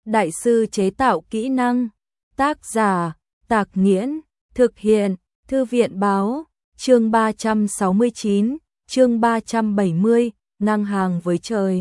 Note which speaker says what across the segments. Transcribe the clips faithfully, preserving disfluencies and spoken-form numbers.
Speaker 1: đại sư chế tạo kỹ năng. Tác giả, Tạc Nghiễn, thực hiện, Thư viện báo, chương ba trăm sáu mươi chín, chương ba trăm bảy mươi, ngang hàng với trời.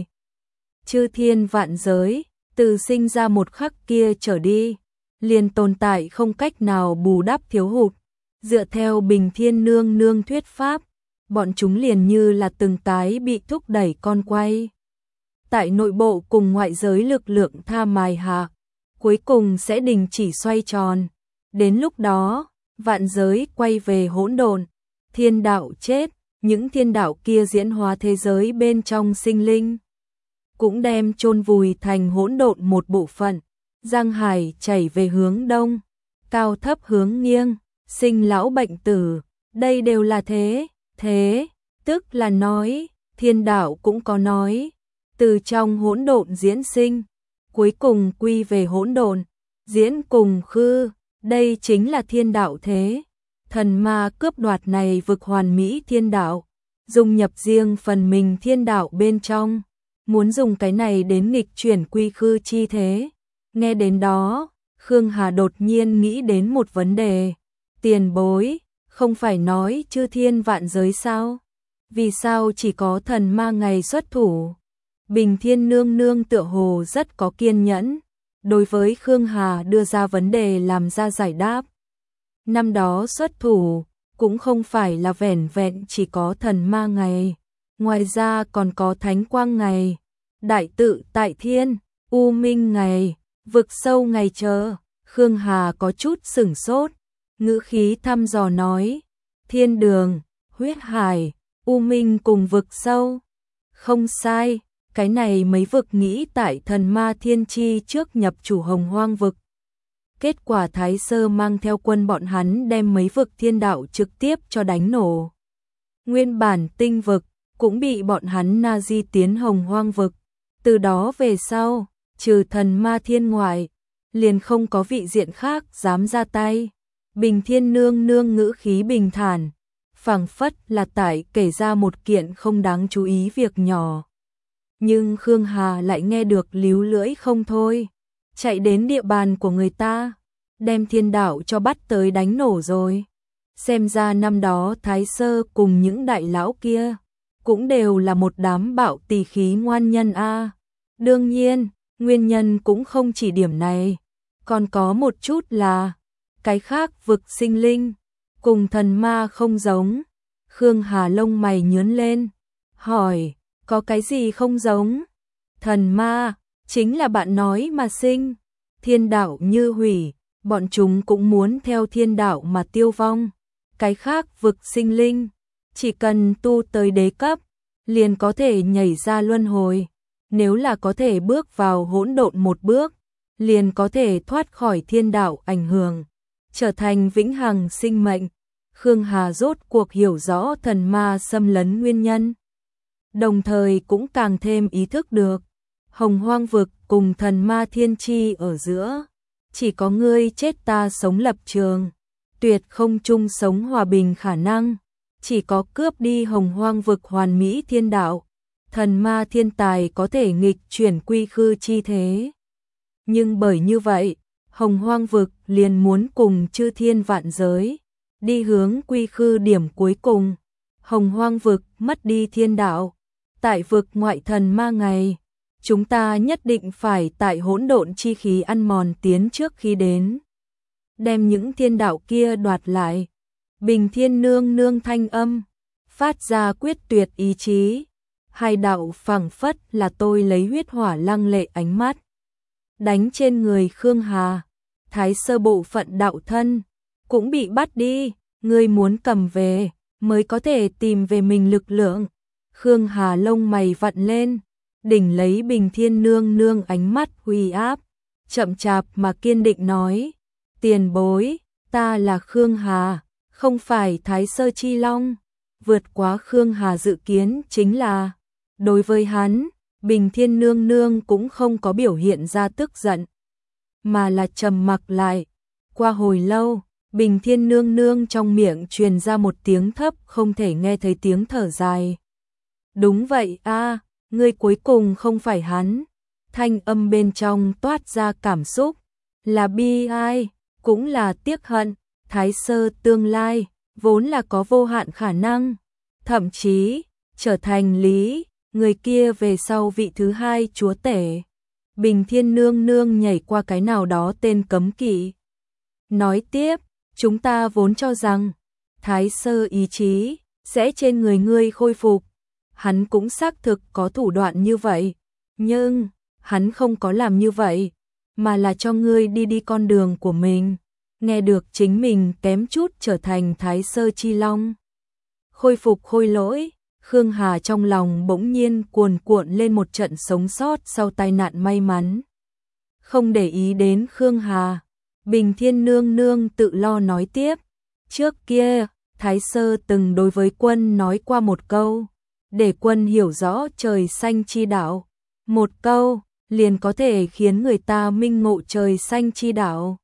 Speaker 1: Chư thiên vạn giới, từ sinh ra một khắc kia trở đi, liền tồn tại không cách nào bù đắp thiếu hụt. Dựa theo Bình Thiên Nương Nương thuyết pháp, bọn chúng liền như là từng cái bị thúc đẩy con quay. Tại nội bộ cùng ngoại giới lực lượng tha mài hạ, cuối cùng sẽ đình chỉ xoay tròn. Đến lúc đó, vạn giới quay về hỗn độn, thiên đạo chết, những thiên đạo kia diễn hóa thế giới bên trong sinh linh cũng đem chôn vùi thành hỗn độn một bộ phận. Giang hải chảy về hướng đông, cao thấp hướng nghiêng, sinh lão bệnh tử, đây đều là thế, thế, tức là nói, thiên đạo cũng có nói, từ trong hỗn độn diễn sinh, cuối cùng quy về hỗn độn, diễn cùng khư, đây chính là thiên đạo thế. Thần ma cướp đoạt này vực hoàn mỹ thiên đạo, dùng nhập riêng phần mình thiên đạo bên trong, muốn dùng cái này đến nghịch chuyển quy khư chi thế. Nghe đến đó, Khương Hà đột nhiên nghĩ đến một vấn đề. Tiền bối, không phải nói chư thiên vạn giới sao? Vì sao chỉ có thần ma ngày xuất thủ? Bình Thiên Nương Nương tựa hồ rất có kiên nhẫn, đối với Khương Hà đưa ra vấn đề làm ra giải đáp. Năm đó xuất thủ, cũng không phải là vẻn vẹn chỉ có thần ma ngày, ngoài ra còn có thánh quang ngày, đại tự tại thiên, u minh ngày, vực sâu ngày chờ. Khương Hà có chút sửng sốt, ngữ khí thăm dò nói, thiên đường, huyết hải, u minh cùng vực sâu. Không sai, cái này mấy vực nghĩ tại thần ma thiên chi trước nhập chủ hồng hoang vực. Kết quả Thái Sơ mang theo quân bọn hắn đem mấy vực thiên đạo trực tiếp cho đánh nổ. Nguyên bản tinh vực cũng bị bọn hắn na di tiến hồng hoang vực. Từ đó về sau, trừ thần ma thiên ngoại, liền không có vị diện khác dám ra tay. Bình Thiên Nương Nương ngữ khí bình thản, phảng phất là tại kể ra một kiện không đáng chú ý việc nhỏ. Nhưng Khương Hà lại nghe được líu lưỡi không thôi. Chạy đến địa bàn của người ta, đem thiên đạo cho bắt tới đánh nổ rồi. Xem ra năm đó Thái Sơ cùng những đại lão kia cũng đều là một đám bạo tỳ khí ngoan nhân a. Đương nhiên, nguyên nhân cũng không chỉ điểm này, còn có một chút là cái khác vực sinh linh cùng thần ma không giống. Khương Hà lông mày nhướng lên, hỏi, có cái gì không giống? Thần ma chính là bạn nói mà sinh, thiên đạo như hủy, bọn chúng cũng muốn theo thiên đạo mà tiêu vong. Cái khác vực sinh linh, chỉ cần tu tới đế cấp, liền có thể nhảy ra luân hồi. Nếu là có thể bước vào hỗn độn một bước, liền có thể thoát khỏi thiên đạo ảnh hưởng, trở thành vĩnh hằng sinh mệnh. Khương Hà rốt cuộc hiểu rõ thần ma xâm lấn nguyên nhân, đồng thời cũng càng thêm ý thức được hồng hoang vực cùng thần ma thiên chi ở giữa, chỉ có ngươi chết ta sống lập trường, tuyệt không chung sống hòa bình khả năng. Chỉ có cướp đi hồng hoang vực hoàn mỹ thiên đạo, thần ma thiên tài có thể nghịch chuyển quy khư chi thế. Nhưng bởi như vậy, hồng hoang vực liền muốn cùng chư thiên vạn giới đi hướng quy khư điểm cuối cùng. Hồng hoang vực mất đi thiên đạo, tại vực ngoại thần ma ngày, chúng ta nhất định phải tại hỗn độn chi khí ăn mòn tiến trước khi đến, đem những thiên đạo kia đoạt lại. Bình Thiên Nương Nương thanh âm phát ra quyết tuyệt ý chí. Hai đạo phảng phất là tôi lấy huyết hỏa lăng lệ ánh mắt đánh trên người Khương Hà. Thái Sơ bộ phận đạo thân cũng bị bắt đi, ngươi muốn cầm về mới có thể tìm về mình lực lượng. Khương Hà lông mày vặn lên, đỉnh lấy Bình Thiên Nương Nương ánh mắt uy áp, chậm chạp mà kiên định nói, tiền bối, ta là Khương Hà, không phải Thái Sơ Chi Long. Vượt quá Khương Hà dự kiến chính là, đối với hắn, Bình Thiên Nương Nương cũng không có biểu hiện ra tức giận, mà là trầm mặc lại. Qua hồi lâu, Bình Thiên Nương Nương trong miệng truyền ra một tiếng thấp không thể nghe thấy tiếng thở dài. Đúng vậy a, ngươi cuối cùng không phải hắn. thanh âm bên trong toát ra cảm xúc, là bi ai, cũng là tiếc hận. Thái Sơ tương lai vốn là có vô hạn khả năng, thậm chí trở thành Lý, người kia về sau vị thứ hai chúa tể. Bình Thiên nương nương nhảy qua cái nào đó tên cấm kỵ. Nói tiếp, chúng ta vốn cho rằng Thái Sơ ý chí sẽ trên người ngươi khôi phục. Hắn cũng xác thực có thủ đoạn như vậy, nhưng hắn không có làm như vậy, mà là cho ngươi đi đi con đường của mình. Nghe được chính mình kém chút trở thành Thái Sơ Chi Long, khôi phục khôi lỗi, Khương Hà trong lòng bỗng nhiên cuồn cuộn lên một trận sống sót sau tai nạn may mắn. Không để ý đến Khương Hà, Bình Thiên nương nương tự lo nói tiếp, trước kia Thái Sơ từng đối với quân nói qua một câu, để quân hiểu rõ trời xanh chi đạo. Một câu liền có thể khiến người ta minh ngộ trời xanh chi đạo.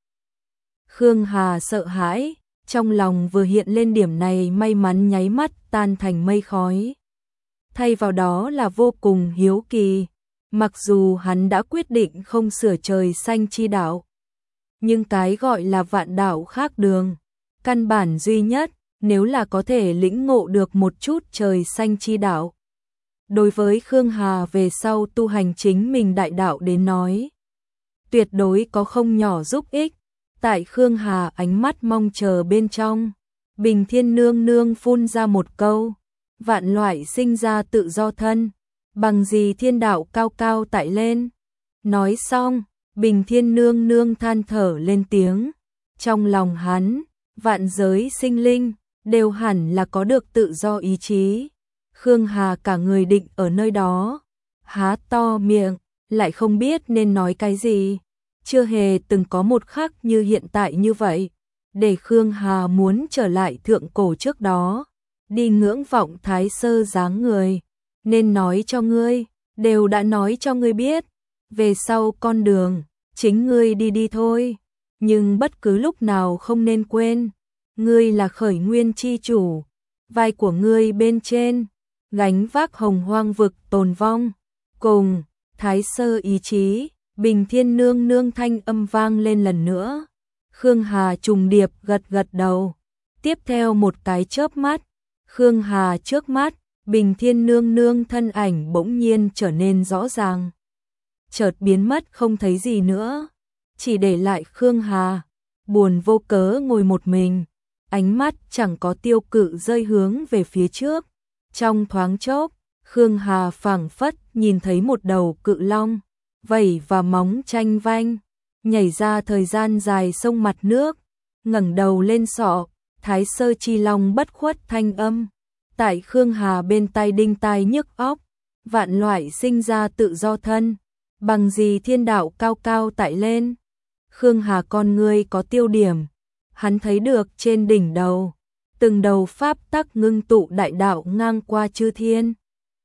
Speaker 1: Khương Hà sợ hãi, trong lòng vừa hiện lên điểm này may mắn nháy mắt tan thành mây khói. Thay vào đó là vô cùng hiếu kỳ, mặc dù hắn đã quyết định không sửa trời xanh chi đạo. Nhưng cái gọi là vạn đạo khác đường, căn bản duy nhất, nếu là có thể lĩnh ngộ được một chút trời xanh chi đạo. Đối với Khương Hà về sau tu hành chính mình đại đạo đến nói, tuyệt đối có không nhỏ giúp ích. Tại Khương Hà ánh mắt mong chờ bên trong, Bình Thiên nương nương phun ra một câu, vạn loại sinh ra tự do thân, bằng gì thiên đạo cao cao tại lên. Nói xong, Bình Thiên nương nương than thở lên tiếng, trong lòng hắn, vạn giới sinh linh, đều hẳn là có được tự do ý chí. Khương Hà cả người định ở nơi đó, há to miệng, lại không biết nên nói cái gì. Chưa hề từng có một khắc như hiện tại như vậy, để Khương Hà muốn trở lại thượng cổ trước đó, đi ngưỡng vọng Thái Sơ dáng người. Nên nói cho ngươi, đều đã nói cho ngươi biết, về sau con đường, chính ngươi đi đi thôi. Nhưng bất cứ lúc nào không nên quên, ngươi là khởi nguyên chi chủ, vai của ngươi bên trên, gánh vác hồng hoang vực tồn vong, cùng Thái Sơ ý chí. Bình Thiên nương nương thanh âm vang lên lần nữa. Khương Hà trùng điệp gật gật đầu. Tiếp theo một cái chớp mắt, Khương Hà trước mắt, Bình Thiên nương nương thân ảnh bỗng nhiên trở nên rõ ràng. Chợt biến mất không thấy gì nữa, chỉ để lại Khương Hà, buồn vô cớ ngồi một mình, ánh mắt chẳng có tiêu cự rơi hướng về phía trước. Trong thoáng chốc, Khương Hà phảng phất nhìn thấy một đầu cự long, vảy và móng tranh vanh, nhảy ra thời gian dài sông mặt nước, ngẩng đầu lên sọ, Thái Sơ Chi Long bất khuất thanh âm. Tại Khương Hà bên tai đinh tai nhức óc, vạn loại sinh ra tự do thân, bằng gì thiên đạo cao cao tại lên. Khương Hà con ngươi có tiêu điểm, hắn thấy được trên đỉnh đầu, từng đầu pháp tắc ngưng tụ đại đạo ngang qua chư thiên.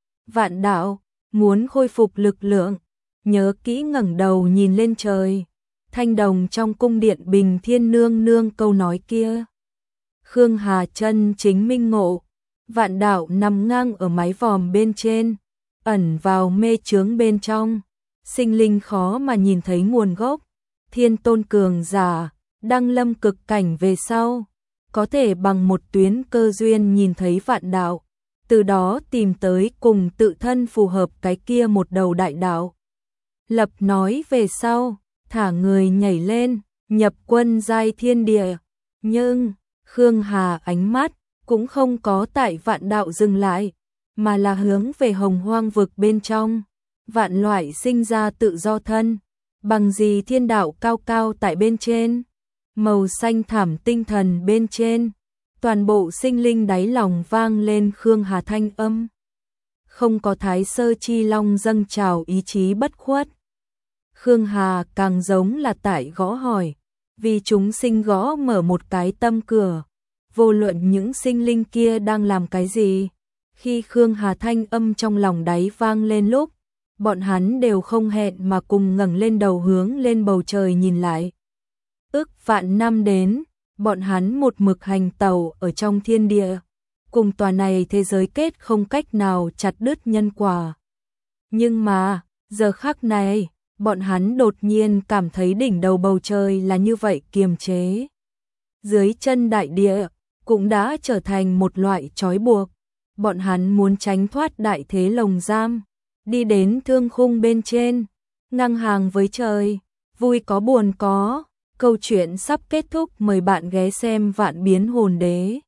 Speaker 1: Vạn đạo, muốn khôi phục lực lượng, nhớ kỹ ngẩng đầu nhìn lên trời, thanh đồng trong cung điện Bình Thiên nương nương câu nói kia. Khương Hà chân chính minh ngộ, vạn đạo nằm ngang ở mái vòm bên trên, ẩn vào mê chướng bên trong, sinh linh khó mà nhìn thấy nguồn gốc. Thiên tôn cường giả, đăng lâm cực cảnh về sau, có thể bằng một tuyến cơ duyên nhìn thấy vạn đạo, từ đó tìm tới cùng tự thân phù hợp cái kia một đầu đại đạo. Lập nói về sau, thả người nhảy lên, nhập quân giai thiên địa. Nhưng, Khương Hà ánh mắt cũng không có tại vạn đạo dừng lại, mà là hướng về hồng hoang vực bên trong. Vạn loại sinh ra tự do thân, bằng gì thiên đạo cao cao tại bên trên, màu xanh thảm tinh thần bên trên. Toàn bộ sinh linh đáy lòng vang lên Khương Hà thanh âm. Không có Thái Sơ Chi Long dâng trào ý chí bất khuất. Khương Hà càng giống là tại gõ hỏi, vì chúng sinh gõ mở một cái tâm cửa, vô luận những sinh linh kia đang làm cái gì. Khi Khương Hà thanh âm trong lòng đáy vang lên lúc, bọn hắn đều không hẹn mà cùng ngẩng lên đầu hướng lên bầu trời nhìn lại. Ước vạn năm đến, bọn hắn một mực hành tẩu ở trong thiên địa, cùng tòa này thế giới kết không cách nào chặt đứt nhân quả. Nhưng mà, giờ khắc này, bọn hắn đột nhiên cảm thấy đỉnh đầu bầu trời là như vậy kiềm chế. Dưới chân đại địa cũng đã trở thành một loại trói buộc, bọn hắn muốn tránh thoát đại thế lồng giam, đi đến thương khung bên trên, ngang hàng với trời, vui có buồn có, câu chuyện sắp kết thúc, mời bạn ghé xem Vạn Biến Hồn Đế.